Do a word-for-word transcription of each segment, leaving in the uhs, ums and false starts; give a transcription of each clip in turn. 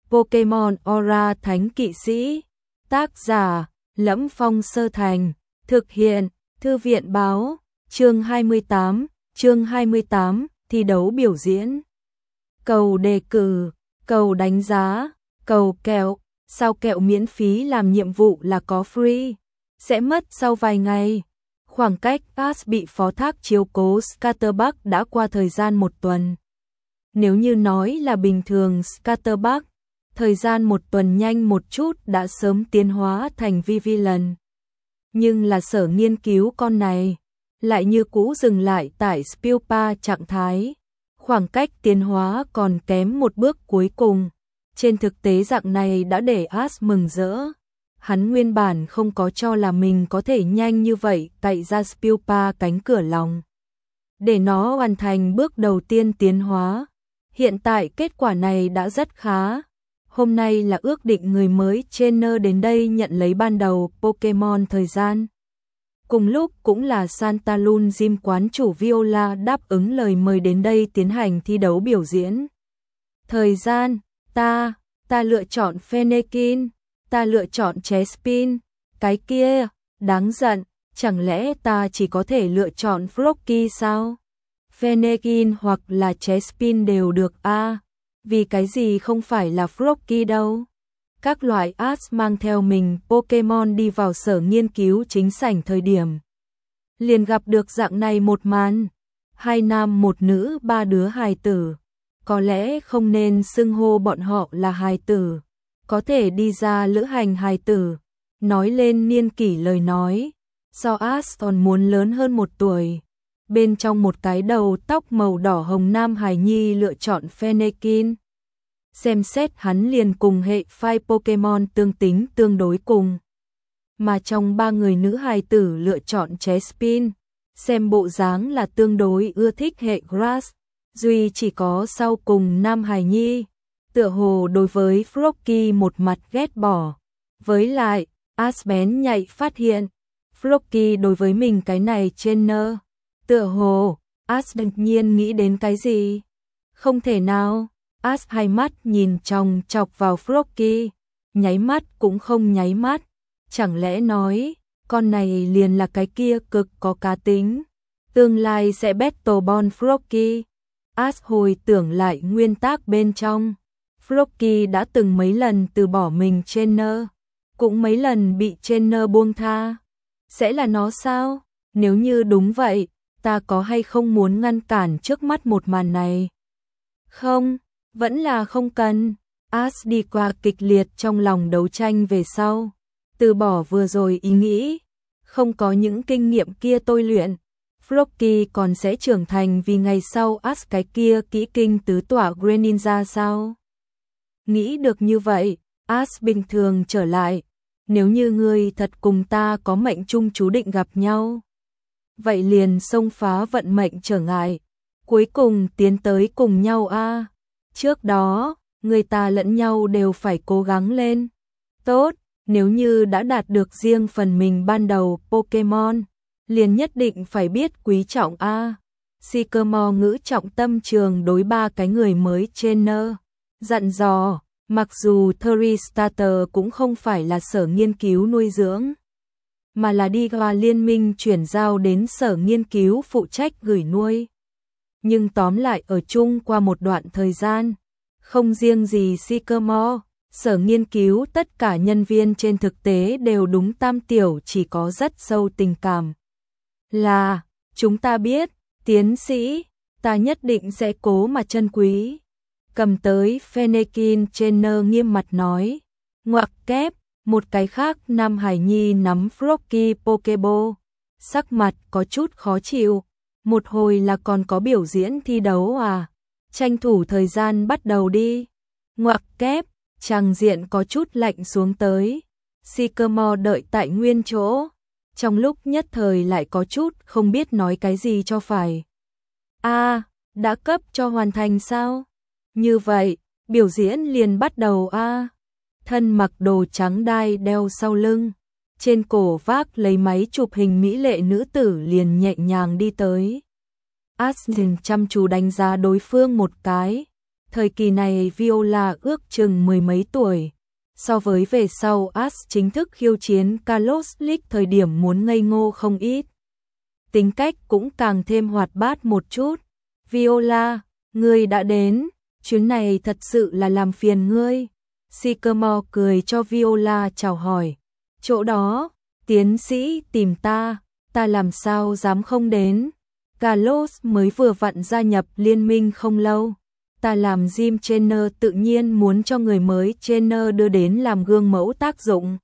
Pokemon Aura Thánh Kỵ Sĩ. Tác giả: Lẫm Phong Sơ Thành. Thực hiện: Thư viện Báo. Chương hai mươi tám. Chương hai mươi tám. Thi đấu biểu diễn. Cầu đề cử, cầu đánh giá, cầu kẹo. Sao kẹo miễn phí làm nhiệm vụ là có free. Sẽ mất sau vài ngày. Khoảng cách Ash bị phó thác chiếu cố Scatterbuck đã qua thời gian một tuần. Nếu như nói là bình thường Scatterbuck, thời gian một tuần nhanh một chút đã sớm tiến hóa thành Vivillon. Nhưng là Sở nghiên cứu con này, lại như cũ dừng lại tại Spilpa trạng thái. Khoảng cách tiến hóa còn kém một bước cuối cùng. Trên thực tế dạng này đã để Ash mừng rỡ. Hắn nguyên bản không có cho là mình có thể nhanh như vậy cậy ra Spilpa cánh cửa lòng, để nó hoàn thành bước đầu tiên tiến hóa. Hiện tại kết quả này đã rất khá. Hôm nay là ước định người mới trainer đến đây nhận lấy ban đầu Pokemon thời gian. Cùng lúc cũng là Santa Lun Gym quán chủ Viola đáp ứng lời mời đến đây tiến hành thi đấu biểu diễn. Thời gian, ta, ta lựa chọn Fennekin, ta lựa chọn Chespin, cái kia, đáng giận, chẳng lẽ ta chỉ có thể lựa chọn Froakie sao? Fennekin hoặc là Chespin đều được a, à, vì cái gì không phải là Froakie đâu? Các loại Ash mang theo mình Pokemon đi vào sở nghiên cứu chính sảnh thời điểm. Liền gặp được dạng này một màn. Hai nam một nữ ba đứa hài tử. Có lẽ không nên xưng hô bọn họ là hài tử. Có thể đi ra lữ hành hài tử. Nói lên niên kỷ lời nói. Do Ash còn muốn lớn hơn một tuổi. Bên trong một cái đầu tóc màu đỏ hồng nam hài nhi lựa chọn Fennekin. Xem xét hắn liền cùng hệ phái Pokemon tương tính tương đối cùng. Mà trong ba người nữ hài tử lựa chọn Chespin, xem bộ dáng là tương đối ưa thích hệ Grass. Duy chỉ có sau cùng nam hài nhi, tựa hồ đối với Froakie một mặt ghét bỏ. Với lại, Ash bén nhạy phát hiện, Froakie đối với mình cái này trainer, tựa hồ, Ash đột nhiên nghĩ đến cái gì? Không thể nào. Ash hai mắt nhìn chòng chọc vào Froakie, nháy mắt cũng không nháy mắt. Chẳng lẽ nói, con này liền là cái kia cực có cá tính, tương lai sẽ battle bond Froakie. Ash hồi tưởng lại nguyên tắc bên trong. Froakie đã từng mấy lần từ bỏ mình trainer, cũng mấy lần bị trainer buông tha. Sẽ là nó sao? Nếu như đúng vậy, ta có hay không muốn ngăn cản trước mắt một màn này? Không. Vẫn là không cần. Ash đi qua kịch liệt trong lòng đấu tranh về sau, từ bỏ vừa rồi ý nghĩ. Không có những kinh nghiệm kia tôi luyện, Froakie còn sẽ trưởng thành vì ngày sau Ash cái kia kỹ kinh tứ tỏa Greninja sao? Nghĩ được như vậy, Ash bình thường trở lại. Nếu như ngươi thật cùng ta có mệnh chung chú định gặp nhau, vậy liền xông phá vận mệnh trở ngại, cuối cùng tiến tới cùng nhau a. À. Trước đó, người ta lẫn nhau đều phải cố gắng lên. Tốt, nếu như đã đạt được riêng phần mình ban đầu Pokemon, liền nhất định phải biết quý trọng a. Sycamore ngữ trọng tâm trường đối ba cái người mới trainer, dặn dò, mặc dù Thristarter cũng không phải là sở nghiên cứu nuôi dưỡng, mà là đi qua liên minh chuyển giao đến sở nghiên cứu phụ trách gửi nuôi. Nhưng tóm lại ở chung qua một đoạn thời gian, không riêng gì Sycamore, sở nghiên cứu tất cả nhân viên trên thực tế đều đúng tam tiểu chỉ có rất sâu tình cảm. Là, chúng ta biết, tiến sĩ, ta nhất định sẽ cố mà trân quý. Cầm tới Fennekin trainer nghiêm mặt nói, ngoặc kép, một cái khác nam hải nhi nắm Froakie Pokeball, sắc mặt có chút khó chịu. Một hồi là còn có biểu diễn thi đấu à? Tranh thủ thời gian bắt đầu đi. Ngoặc kép, tràng diện có chút lạnh xuống tới. Sycamore đợi tại nguyên chỗ. Trong lúc nhất thời lại có chút không biết nói cái gì cho phải. A, à, đã cấp cho hoàn thành sao? Như vậy, biểu diễn liền bắt đầu a. À. Thân mặc đồ trắng đai đeo sau lưng. Trên cổ vác lấy máy chụp hình mỹ lệ nữ tử liền nhẹ nhàng đi tới. Ash chăm chú đánh giá đối phương một cái, Thời kỳ này Viola ước chừng mười mấy tuổi. So với về sau Ash chính thức khiêu chiến Carlos League thời điểm muốn ngây ngô không ít. Tính cách cũng càng thêm hoạt bát một chút. Viola, ngươi đã đến, chuyến này thật sự là làm phiền ngươi. Sycamore cười cho Viola chào hỏi. Chỗ đó, tiến sĩ tìm ta, ta làm sao dám không đến. Carlos mới vừa vặn gia nhập liên minh không lâu. Ta làm Jim Trainer tự nhiên muốn cho người mới trainer đưa đến làm gương mẫu tác dụng.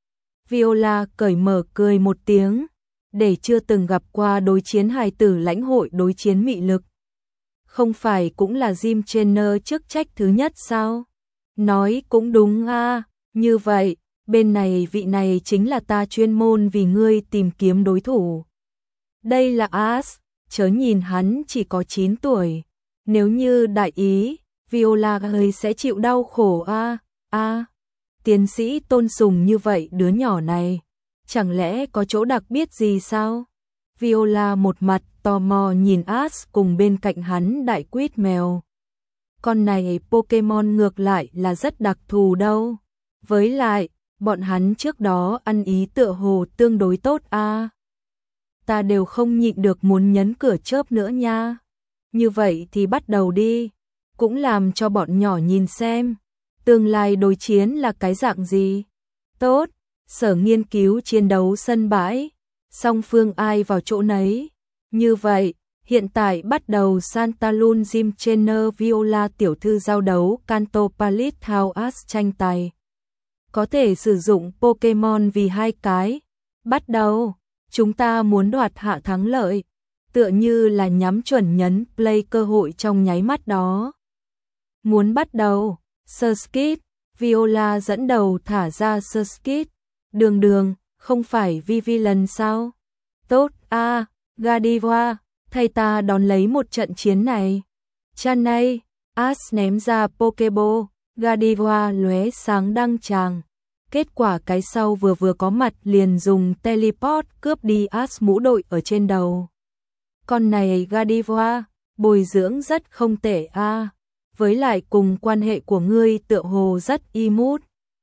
Viola cởi mở cười một tiếng, để chưa từng gặp qua đối chiến hài tử lãnh hội đối chiến mị lực. Không phải cũng là Jim Trainer chức trách thứ nhất sao? Nói cũng đúng a, à, như vậy, bên này vị này chính là ta chuyên môn vì ngươi tìm kiếm đối thủ. Đây là Ash, chớ nhìn hắn chỉ có chín tuổi. Nếu như đại ý, Viola hơi sẽ chịu đau khổ a à, a à, tiến sĩ tôn sùng như vậy đứa nhỏ này, chẳng lẽ có chỗ đặc biệt gì sao? Viola một mặt tò mò nhìn Ash cùng bên cạnh hắn đại quýt mèo. Con này Pokemon ngược lại là rất đặc thù đâu. Với lại, bọn hắn trước đó ăn ý tựa hồ tương đối tốt a. À. Ta đều không nhịn được muốn nhấn cửa chớp nữa nha. Như vậy thì bắt đầu đi, cũng làm cho bọn nhỏ nhìn xem, tương lai đối chiến là cái dạng gì. Tốt, sở nghiên cứu chiến đấu sân bãi, song phương ai vào chỗ nấy. Như vậy, hiện tại bắt đầu Santa Luna Gym Trainer Viola tiểu thư giao đấu Kanto Palace House tranh tài. Có thể sử dụng Pokemon vì hai cái. Bắt đầu, chúng ta muốn đoạt hạ thắng lợi. Tựa như là nhắm chuẩn nhấn play cơ hội trong nháy mắt đó. Muốn bắt đầu, Surskit, Viola dẫn đầu thả ra Surskit. Đường đường, không phải Vivillon sao? Tốt a, à, Gardevoir, thay ta đón lấy một trận chiến này. Chanay, Ash ném ra Pokeball, Gardevoir lóe sáng đăng tràng. Kết quả cái sau vừa vừa có mặt liền dùng teleport cướp đi Ash mũ đội ở trên đầu. Con này Gardevoir, bồi dưỡng rất không tệ a, à. Với lại cùng quan hệ của ngươi tựa hồ rất y mút.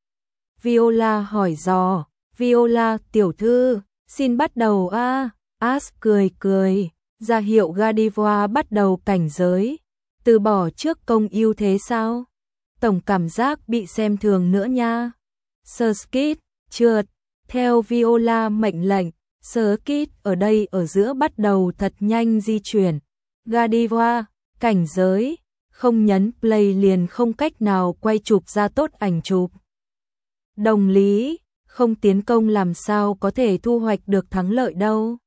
Viola hỏi dò, Viola tiểu thư, xin bắt đầu a. À. Ash cười cười, ra hiệu Gardevoir bắt đầu cảnh giới. Từ bỏ trước công ưu thế sao? Tổng cảm giác bị xem thường nữa nha. Surskit, trượt, theo Viola mệnh lệnh. Surskit ở đây ở giữa bắt đầu thật nhanh di chuyển. Gardevoir, cảnh giới, không nhấn play liền không cách nào quay chụp ra tốt ảnh chụp. Đồng lý, không tiến công làm sao có thể thu hoạch được thắng lợi đâu.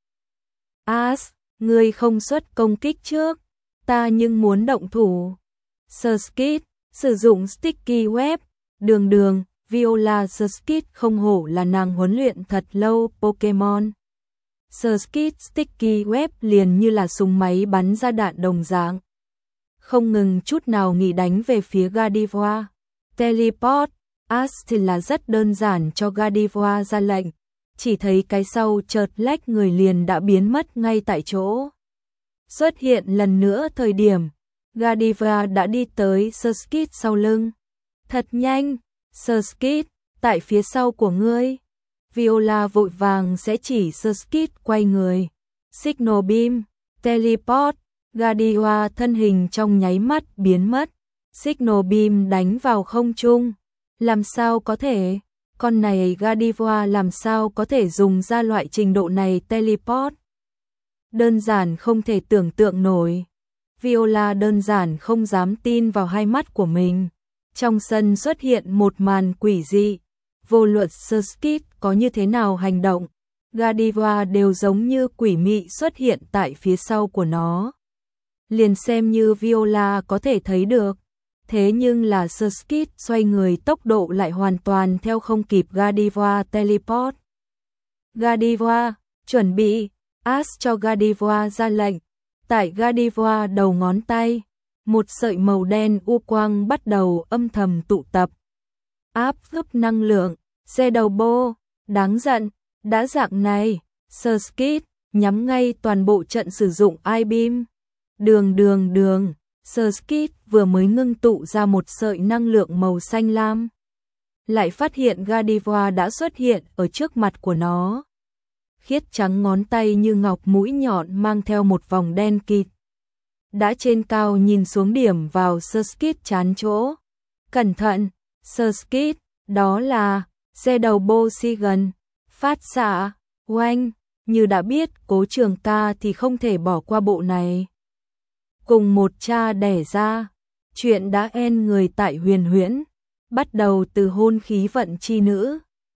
Ash, ngươi không xuất công kích trước, ta nhưng muốn động thủ. Surskit, sử dụng sticky web, đường đường, Viola Surskit không hổ là nàng huấn luyện thật lâu Pokemon. Surskit sticky web liền như là súng máy bắn ra đạn đồng dạng. Không ngừng chút nào nghỉ đánh về phía Gardevoir. Teleport, Ash thì là rất đơn giản cho Gardevoir ra lệnh. Chỉ thấy cái sau chợt lách người liền đã biến mất ngay tại chỗ. Xuất hiện lần nữa thời điểm, Gardevoir đã đi tới Surskit sau lưng. Thật nhanh, Surskit, tại phía sau của ngươi. Viola vội vàng sẽ chỉ Surskit quay người. Signal Beam, Teleport, Gardevoir thân hình trong nháy mắt biến mất. Signal Beam đánh vào không trung. Làm sao có thể? Con này Gardevoir làm sao có thể dùng ra loại trình độ này Teleport? Đơn giản không thể tưởng tượng nổi. Viola đơn giản không dám tin vào hai mắt của mình. Trong sân xuất hiện một màn quỷ dị. Vô luận Surskit có như thế nào hành động, Gardevoir đều giống như quỷ mị xuất hiện tại phía sau của nó. Liền xem như Viola có thể thấy được. Thế nhưng là Surskit xoay người tốc độ lại hoàn toàn theo không kịp Gardevoir teleport. Gardevoir, chuẩn bị, Ash cho Gardevoir ra lệnh. Tại Gardevoir đầu ngón tay, một sợi màu đen u quang bắt đầu âm thầm tụ tập. Áp gấp năng lượng, xe đầu bô, đáng giận, đã dạng này, Surskit, nhắm ngay toàn bộ trận sử dụng I-Beam. Đường đường đường, Skit vừa mới ngưng tụ ra một sợi năng lượng màu xanh lam, lại phát hiện Gardevoir đã xuất hiện ở trước mặt của nó. Khiết trắng ngón tay như ngọc, mũi nhọn mang theo một vòng đen kịt. Đã trên cao nhìn xuống điểm vào Skit chán chỗ. Cẩn thận, Skit, đó là xe đầu Bosigan, phát xạ, oanh, như đã biết Cố Trường Ca thì không thể bỏ qua bộ này. Cùng một cha đẻ ra, chuyện đã en người tại Huyền Huyễn, bắt đầu từ hôn khí vận chi nữ.